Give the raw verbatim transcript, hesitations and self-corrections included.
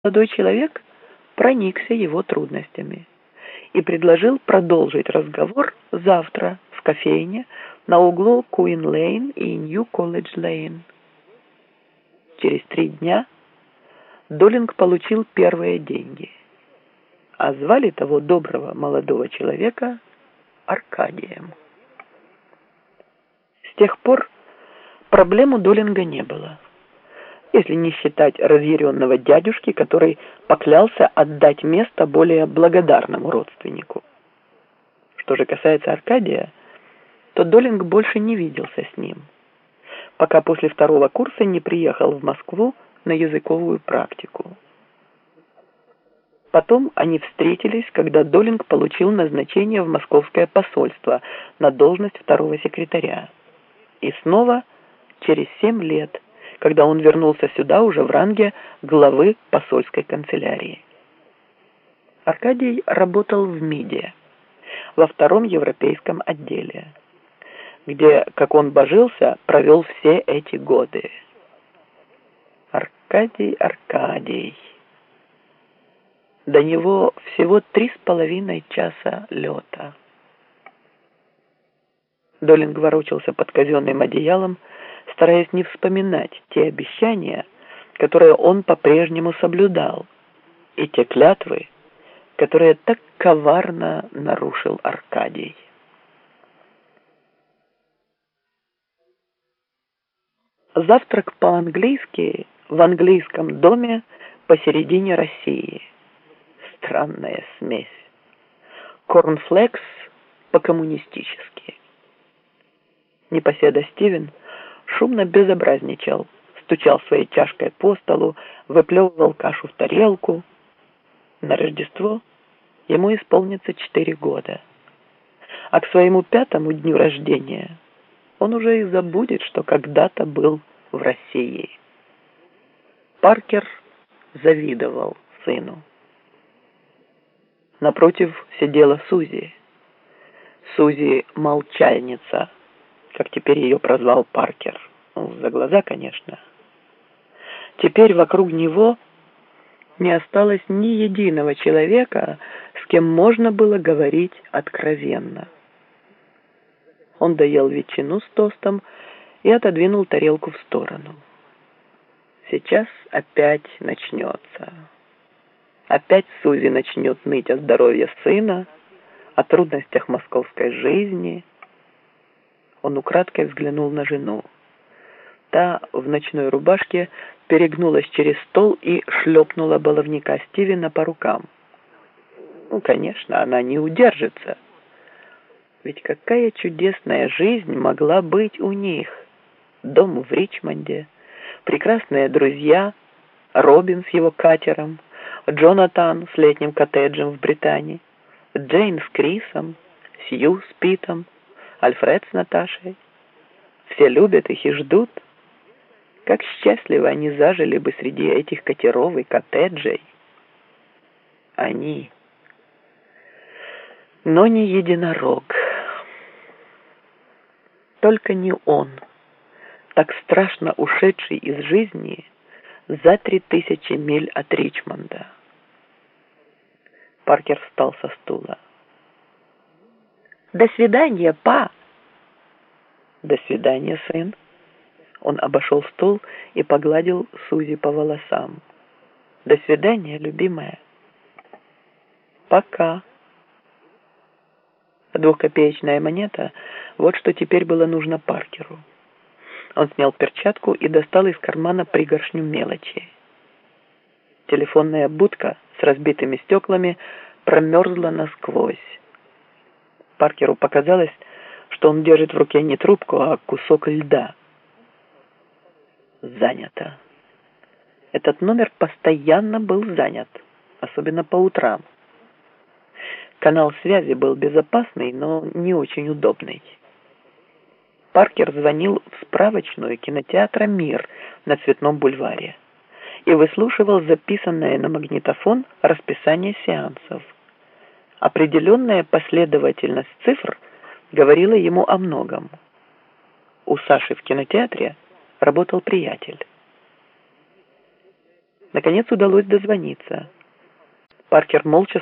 Молодой человек проникся его трудностями и предложил продолжить разговор завтра в кофейне на углу Куин-Лейн и Нью-Колледж-Лейн. Через три дня Доллинг получил первые деньги, а звали того доброго молодого человека Аркадием. С тех пор проблем у Доллинга не было, если не считать разъяренного дядюшки, который поклялся отдать место более благодарному родственнику. Что же касается Аркадия, то Доллинг больше не виделся с ним, пока после второго курса не приехал в Москву на языковую практику. Потом они встретились, когда Доллинг получил назначение в московское посольство на должность второго секретаря. И снова через семь лет, когда он вернулся сюда уже в ранге главы посольской канцелярии. Аркадий работал в МИДе, во втором европейском отделе, где, как он божился, провел все эти годы. Аркадий, Аркадий. До него всего три с половиной часа лета. Доллинг ворочался под казенным одеялом, стараясь не вспоминать те обещания, которые он по-прежнему соблюдал, и те клятвы, которые так коварно нарушил Аркадий. Завтрак по-английски в английском доме посередине России. Странная смесь. Корнфлекс по-коммунистически. Непоседа Стивен шумно безобразничал, стучал своей чашкой по столу, выплевывал кашу в тарелку. На Рождество ему исполнится четыре года, а к своему пятому дню рождения он уже и забудет, что когда-то был в России. Паркер завидовал сыну. Напротив сидела Сузи. Сузи — молчальница, как теперь ее прозвал Паркер. Ну, за глаза, конечно. Теперь вокруг него не осталось ни единого человека, с кем можно было говорить откровенно. Он доел ветчину с тостом и отодвинул тарелку в сторону. Сейчас опять начнется. Опять Сузи начнет ныть о здоровье сына, о трудностях московской жизни. Он украдкой взглянул на жену. Та в ночной рубашке перегнулась через стол и шлепнула баловника Стивена по рукам. Ну, конечно, она не удержится. Ведь какая чудесная жизнь могла быть у них. Дом в Ричмонде, прекрасные друзья, Робин с его катером, Джонатан с летним коттеджем в Британии, Джейн с Крисом, Сью с Питом, Альфред с Наташей. Все любят их и ждут. Как счастливо они зажили бы среди этих катеров и коттеджей. Они. Но не единорог. Только не он, так страшно ушедший из жизни за три тысячи миль от Ричмонда. Паркер встал со стула. «До свидания, па!» «До свидания, сын!» Он обошел стол и погладил Сузи по волосам. «До свидания, любимая!» «Пока!» Двухкопеечная монета — вот что теперь было нужно Паркеру. Он снял перчатку и достал из кармана пригоршню мелочи. Телефонная будка с разбитыми стеклами промерзла насквозь. Паркеру показалось, что он держит в руке не трубку, а кусок льда. Занято. Этот номер постоянно был занят, особенно по утрам. Канал связи был безопасный, но не очень удобный. Паркер звонил в справочную кинотеатра «Мир» на Цветном бульваре и выслушивал записанное на магнитофон расписание сеансов. Определенная последовательность цифр говорила ему о многом. У Саши в кинотеатре работал приятель. Наконец удалось дозвониться. Паркер молча